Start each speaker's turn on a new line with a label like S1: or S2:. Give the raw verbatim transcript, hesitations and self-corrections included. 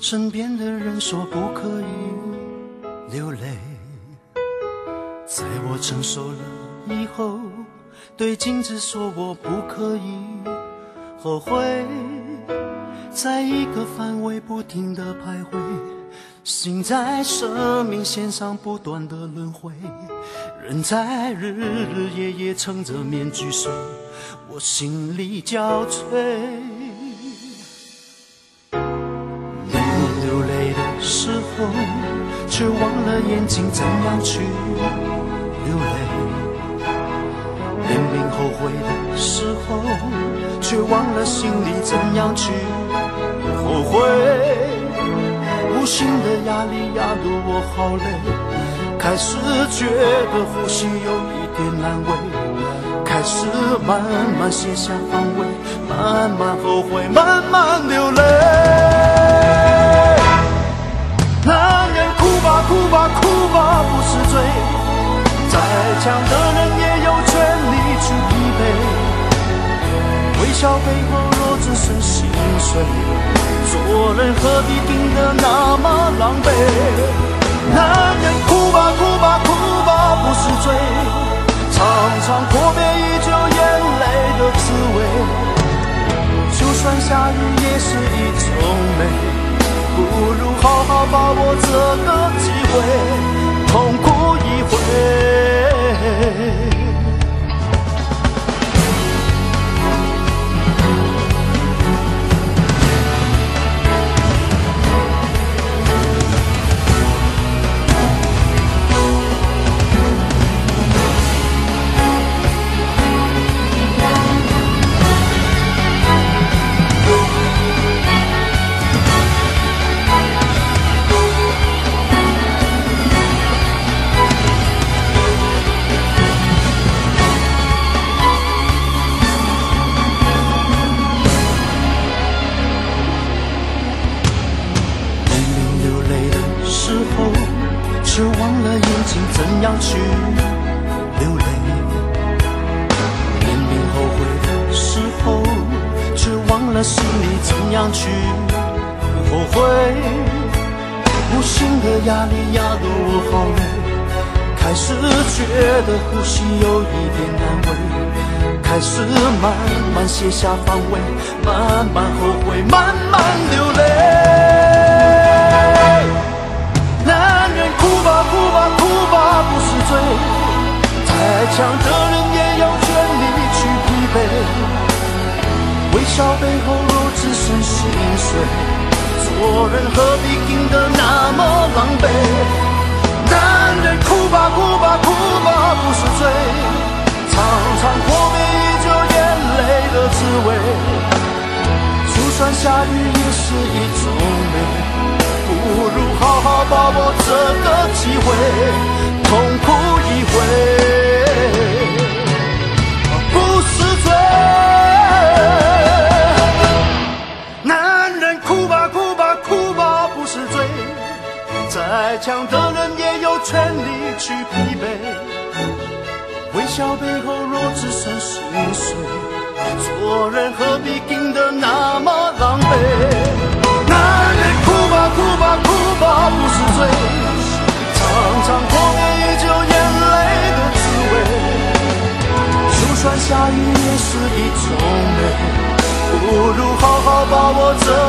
S1: 身边的人说不可以流泪，在我成熟了以后，对镜子说我不可以后悔，在一个范围不停地徘徊，心在生命线上不断的轮回，人在日日夜夜撑着面具睡，我心里交瘁。流泪的时候，却忘了眼睛怎样去流泪；明明后悔的时候，却忘了心里怎样去后悔。无形的压力压得我好累，开始觉得呼吸有一点难为，开始慢慢卸下防卫，慢慢后悔，慢慢流泪。男人哭吧哭吧哭吧不是罪，再强的人也有权利去疲惫，微笑背后若只剩心碎，做人何必病得那么狼狈。男人哭吧哭吧哭吧不是罪，常常阔别已久眼泪的滋味，就算下雨也是一种美，不如好好把握这个机会，痛哭一回。却忘了眼睛怎样去流泪，明明后悔的时候，却忘了心里怎样去后悔。无形的压力压得我好累，开始觉得呼吸有一点难为，开始慢慢卸下防卫，慢慢后悔，慢慢流泪。男人哭吧哭吧哭吧不是罪，再强的人也有权利去疲惫，微笑背后若只剩心碎，做人何必硬得那么狼狈。男人哭吧哭吧哭吧不是罪，常常阔别已久眼泪的滋味，就算下雨也是一种美，不如好好把握这个机会，痛哭一回，不是罪。男人哭吧哭吧哭吧不是罪，再强的人也有权利去疲惫，微笑背后若只剩心碎，做人何必硬得那么狼狈。男人哭吧哭吧哭吧不是罪，常常阔别已久眼泪的滋味，就算下雨也是一种美，不如好好把握这